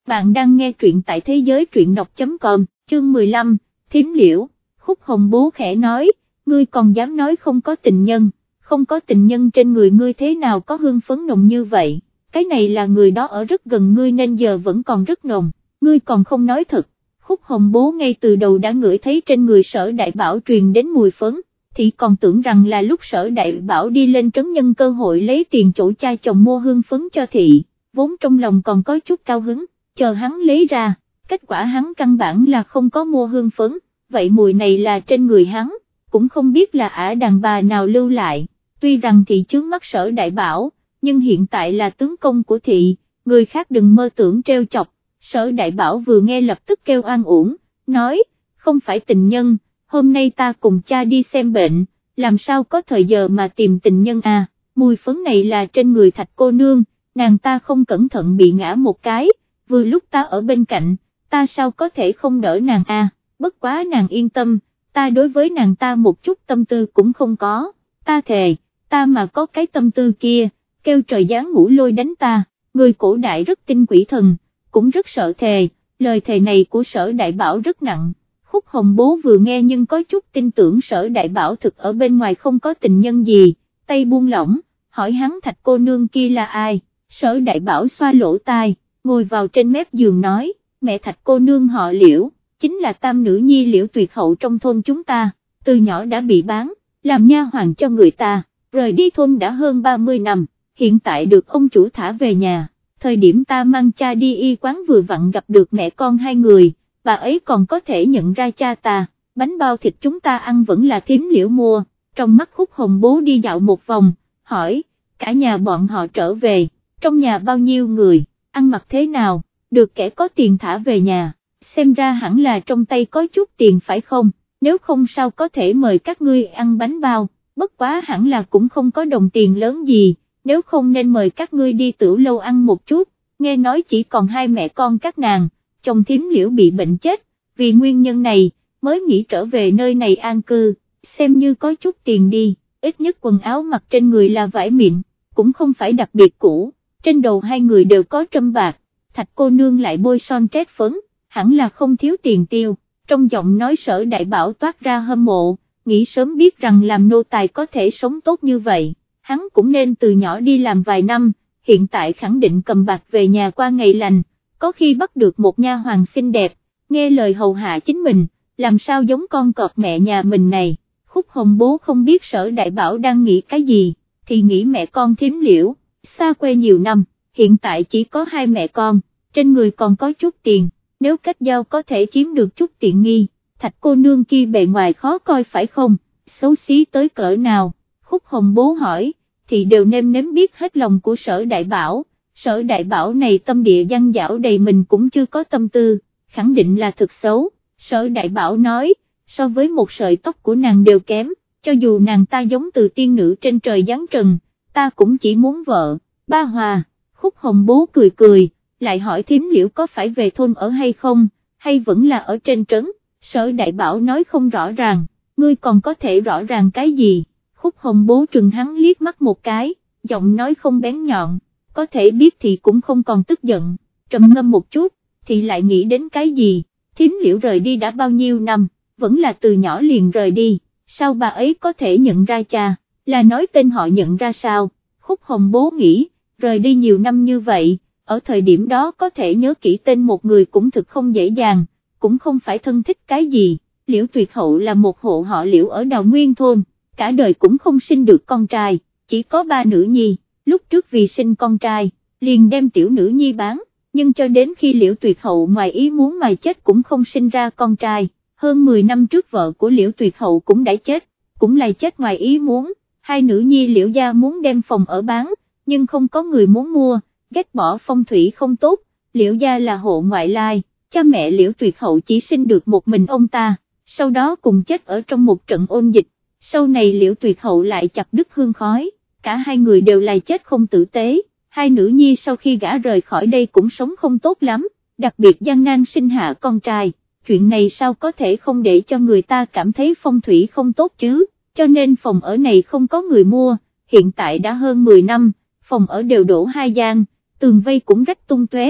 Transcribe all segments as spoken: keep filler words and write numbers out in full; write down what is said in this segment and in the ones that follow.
bạn đang nghe truyện tại thế giới truyện đọc chấm com, chương mười lăm, Thím Liễu. Khúc Hồng Bố khẽ nói, ngươi còn dám nói không có tình nhân, không có tình nhân trên người ngươi thế nào có hương phấn nồng như vậy, cái này là người đó ở rất gần ngươi nên giờ vẫn còn rất nồng, ngươi còn không nói thật. Khúc Hồng Bố ngay từ đầu đã ngửi thấy trên người Sở Đại Bảo truyền đến mùi phấn, thì còn tưởng rằng là lúc Sở Đại Bảo đi lên trấn nhân cơ hội lấy tiền chỗ cha chồng mua hương phấn cho thị, vốn trong lòng còn có chút cao hứng, chờ hắn lấy ra, kết quả hắn căn bản là không có mua hương phấn, vậy mùi này là trên người hắn, cũng không biết là ả đàn bà nào lưu lại, tuy rằng thị chướng mắt Sở Đại Bảo, nhưng hiện tại là tướng công của thị, người khác đừng mơ tưởng treo chọc. Sở Đại Bảo vừa nghe lập tức kêu oan uổng, nói, không phải tình nhân, hôm nay ta cùng cha đi xem bệnh, làm sao có thời giờ mà tìm tình nhân à, mùi phấn này là trên người Thạch cô nương, nàng ta không cẩn thận bị ngã một cái, vừa lúc ta ở bên cạnh, ta sao có thể không đỡ nàng à, bất quá nàng yên tâm, ta đối với nàng ta một chút tâm tư cũng không có, ta thề, ta mà có cái tâm tư kia, kêu trời giáng ngũ lôi đánh ta, người cổ đại rất tin quỷ thần, cũng rất sợ thề, lời thề này của Sở Đại Bảo rất nặng. Khúc Hồng Bố vừa nghe nhưng có chút tin tưởng Sở Đại Bảo thực ở bên ngoài không có tình nhân gì, tay buông lỏng, hỏi hắn Thạch cô nương kia là ai. Sở Đại Bảo xoa lỗ tai, ngồi vào trên mép giường nói, mẹ Thạch cô nương họ Liễu, chính là tam nữ nhi Liễu Tuyệt Hậu trong thôn chúng ta, từ nhỏ đã bị bán, làm nha hoàn cho người ta, rời đi thôn đã hơn ba mươi năm, hiện tại được ông chủ thả về nhà. Thời điểm ta mang cha đi y quán vừa vặn gặp được mẹ con hai người, bà ấy còn có thể nhận ra cha ta, bánh bao thịt chúng ta ăn vẫn là Thím Liễu mua. Trong mắt Khúc Hồng Bố đi dạo một vòng, hỏi, cả nhà bọn họ trở về, trong nhà bao nhiêu người, ăn mặc thế nào, được kẻ có tiền thả về nhà, xem ra hẳn là trong tay có chút tiền phải không, nếu không sao có thể mời các ngươi ăn bánh bao, bất quá hẳn là cũng không có đồng tiền lớn gì. Nếu không nên mời các ngươi đi Tửu Lâu ăn một chút, nghe nói chỉ còn hai mẹ con các nàng, chồng Thím Liễu bị bệnh chết, vì nguyên nhân này, mới nghĩ trở về nơi này an cư, xem như có chút tiền đi, ít nhất quần áo mặc trên người là vải mịn, cũng không phải đặc biệt cũ, trên đầu hai người đều có trâm bạc, Thạch cô nương lại bôi son trét phấn, hẳn là không thiếu tiền tiêu, trong giọng nói Sở Đại Bảo toát ra hâm mộ, nghĩ sớm biết rằng làm nô tài có thể sống tốt như vậy. Hắn cũng nên từ nhỏ đi làm vài năm, hiện tại khẳng định cầm bạc về nhà qua ngày lành, có khi bắt được một nha hoàn xinh đẹp, nghe lời hầu hạ chính mình, làm sao giống con cọp mẹ nhà mình này. Khúc Hồng Bố không biết Sở Đại Bảo đang nghĩ cái gì, thì nghĩ mẹ con Thím Liễu, xa quê nhiều năm, hiện tại chỉ có hai mẹ con, trên người còn có chút tiền, nếu kết giao có thể chiếm được chút tiện nghi, Thạch cô nương kia bề ngoài khó coi phải không, xấu xí tới cỡ nào. Khúc Hồng Bố hỏi, thì đều nêm nếm biết hết lòng của Sở Đại Bảo, Sở Đại Bảo này tâm địa dang dảo đầy mình cũng chưa có tâm tư, khẳng định là thực xấu. Sở Đại Bảo nói, so với một sợi tóc của nàng đều kém, cho dù nàng ta giống từ tiên nữ trên trời giáng trần, ta cũng chỉ muốn vợ, ba hòa. Khúc Hồng Bố cười cười, lại hỏi Thím Liễu có phải về thôn ở hay không, hay vẫn là ở trên trấn. Sở Đại Bảo nói không rõ ràng, ngươi còn có thể rõ ràng cái gì. Khúc Hồng Bố trừng hắn liếc mắt một cái, giọng nói không bén nhọn, có thể biết thì cũng không còn tức giận, trầm ngâm một chút, thì lại nghĩ đến cái gì, Thím Liễu rời đi đã bao nhiêu năm, vẫn là từ nhỏ liền rời đi, sao bà ấy có thể nhận ra cha, là nói tên họ nhận ra sao. Khúc Hồng Bố nghĩ, rời đi nhiều năm như vậy, ở thời điểm đó có thể nhớ kỹ tên một người cũng thực không dễ dàng, cũng không phải thân thích cái gì. Liễu Tuyệt Hậu là một hộ họ Liễu ở Đào Nguyên thôn, cả đời cũng không sinh được con trai, chỉ có ba nữ nhi, lúc trước vì sinh con trai, liền đem tiểu nữ nhi bán, nhưng cho đến khi Liễu Tuyệt Hậu ngoài ý muốn mà chết cũng không sinh ra con trai, hơn mười năm trước vợ của Liễu Tuyệt Hậu cũng đã chết, cũng là chết ngoài ý muốn, hai nữ nhi Liễu gia muốn đem phòng ở bán, nhưng không có người muốn mua, ghét bỏ phong thủy không tốt, Liễu gia là hộ ngoại lai, cha mẹ Liễu Tuyệt Hậu chỉ sinh được một mình ông ta, sau đó cùng chết ở trong một trận ôn dịch. Sau này Liễu Tuyệt Hậu lại chặt đứt hương khói, cả hai người đều là chết không tử tế, hai nữ nhi sau khi gả rời khỏi đây cũng sống không tốt lắm, đặc biệt gian nan sinh hạ con trai, chuyện này sao có thể không để cho người ta cảm thấy phong thủy không tốt chứ, cho nên phòng ở này không có người mua, hiện tại đã hơn mười năm, phòng ở đều đổ hai gian, tường vây cũng rách tung tóe,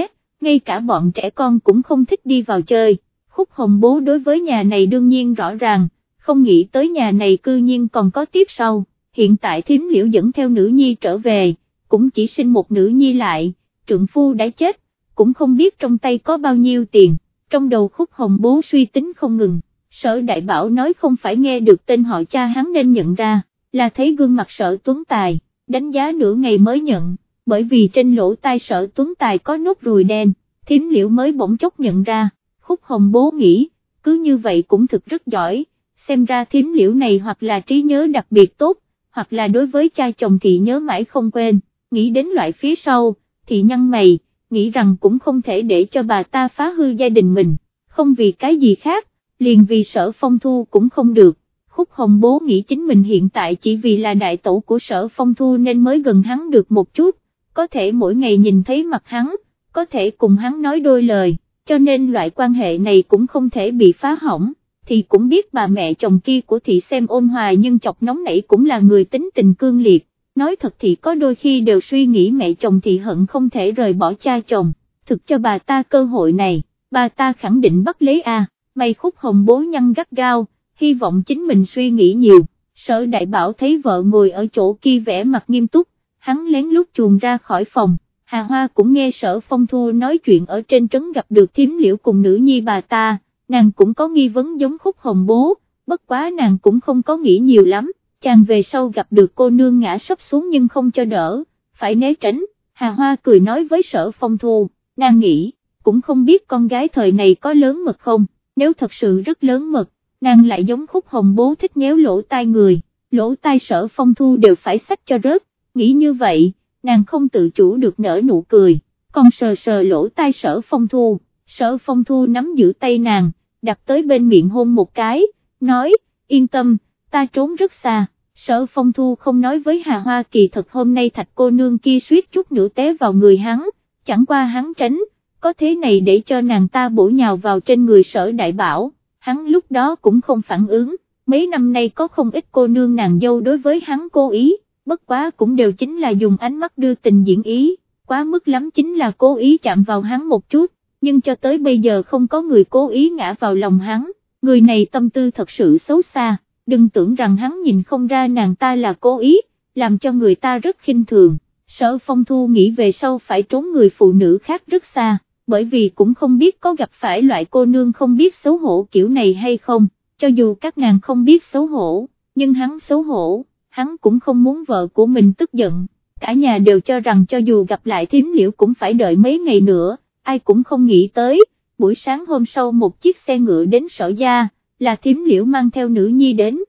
ngay cả bọn trẻ con cũng không thích đi vào chơi. Khúc Hồng Bố đối với nhà này đương nhiên rõ ràng, không nghĩ tới nhà này cư nhiên còn có tiếp sau. Hiện tại Thím Liễu dẫn theo nữ nhi trở về, cũng chỉ sinh một nữ nhi lại, trượng phu đã chết, cũng không biết trong tay có bao nhiêu tiền. Trong đầu Khúc Hồng Bố suy tính không ngừng, Sở Đại Bảo nói không phải nghe được tên họ cha hắn nên nhận ra, là thấy gương mặt Sở Tuấn Tài, đánh giá nửa ngày mới nhận, bởi vì trên lỗ tai Sở Tuấn Tài có nốt ruồi đen, Thím Liễu mới bỗng chốc nhận ra. Khúc Hồng Bố nghĩ, cứ như vậy cũng thực rất giỏi, xem ra Thím Liễu này hoặc là trí nhớ đặc biệt tốt, hoặc là đối với cha chồng thì nhớ mãi không quên. Nghĩ đến loại phía sau, thì nhăn mày, nghĩ rằng cũng không thể để cho bà ta phá hư gia đình mình, không vì cái gì khác, liền vì Sở Phong Thu cũng không được. Khúc Hồng Bố nghĩ chính mình hiện tại chỉ vì là đại tẩu của Sở Phong Thu nên mới gần hắn được một chút, có thể mỗi ngày nhìn thấy mặt hắn, có thể cùng hắn nói đôi lời, cho nên loại quan hệ này cũng không thể bị phá hỏng. Thì cũng biết bà mẹ chồng kia của Thị xem ôn hòa nhưng chọc nóng nảy cũng là người tính tình cương liệt, nói thật thì có đôi khi đều suy nghĩ mẹ chồng thì hận không thể rời bỏ cha chồng, thực cho bà ta cơ hội này, bà ta khẳng định bắt lấy a. Mày Khúc Hồng Bố nhăn gắt gao, hy vọng chính mình suy nghĩ nhiều. Sở Đại Bảo thấy vợ ngồi ở chỗ kia vẻ mặt nghiêm túc, hắn lén lút chuồn ra khỏi phòng. Hà Hoa cũng nghe Sở Phong Thu nói chuyện ở trên trấn gặp được Thím Liễu cùng nữ nhi bà ta, nàng cũng có nghi vấn giống Khúc Hồng Bố, bất quá nàng cũng không có nghĩ nhiều lắm, chàng về sau gặp được cô nương ngã sấp xuống nhưng không cho đỡ, phải né tránh. Hà Hoa cười nói với Sở Phong Thu, nàng nghĩ, cũng không biết con gái thời này có lớn mật không, nếu thật sự rất lớn mật, nàng lại giống Khúc Hồng Bố thích nhéo lỗ tai người, lỗ tai Sở Phong Thu đều phải xách cho rớt, nghĩ như vậy, nàng không tự chủ được nở nụ cười, còn sờ sờ lỗ tai Sở Phong Thu, Sở Phong Thu nắm giữ tay nàng, đặt tới bên miệng hôn một cái, nói, yên tâm, ta trốn rất xa. Sở Phong Thu không nói với Hà Hoa kỳ thật hôm nay Thạch cô nương kia suýt chút nữa té vào người hắn, chẳng qua hắn tránh, có thế này để cho nàng ta bổ nhào vào trên người Sở Đại Bảo, hắn lúc đó cũng không phản ứng, mấy năm nay có không ít cô nương nàng dâu đối với hắn cố ý, bất quá cũng đều chính là dùng ánh mắt đưa tình diễn ý, quá mức lắm chính là cố ý chạm vào hắn một chút, nhưng cho tới bây giờ không có người cố ý ngã vào lòng hắn, người này tâm tư thật sự xấu xa. Đừng tưởng rằng hắn nhìn không ra nàng ta là cố ý, làm cho người ta rất khinh thường. Sở Phong Thu nghĩ về sau phải trốn người phụ nữ khác rất xa, bởi vì cũng không biết có gặp phải loại cô nương không biết xấu hổ kiểu này hay không, cho dù các nàng không biết xấu hổ, nhưng hắn xấu hổ, hắn cũng không muốn vợ của mình tức giận, cả nhà đều cho rằng cho dù gặp lại Thím Liễu cũng phải đợi mấy ngày nữa, ai cũng không nghĩ tới, buổi sáng hôm sau một chiếc xe ngựa đến Sở gia, là Thím Liễu mang theo nữ nhi đến,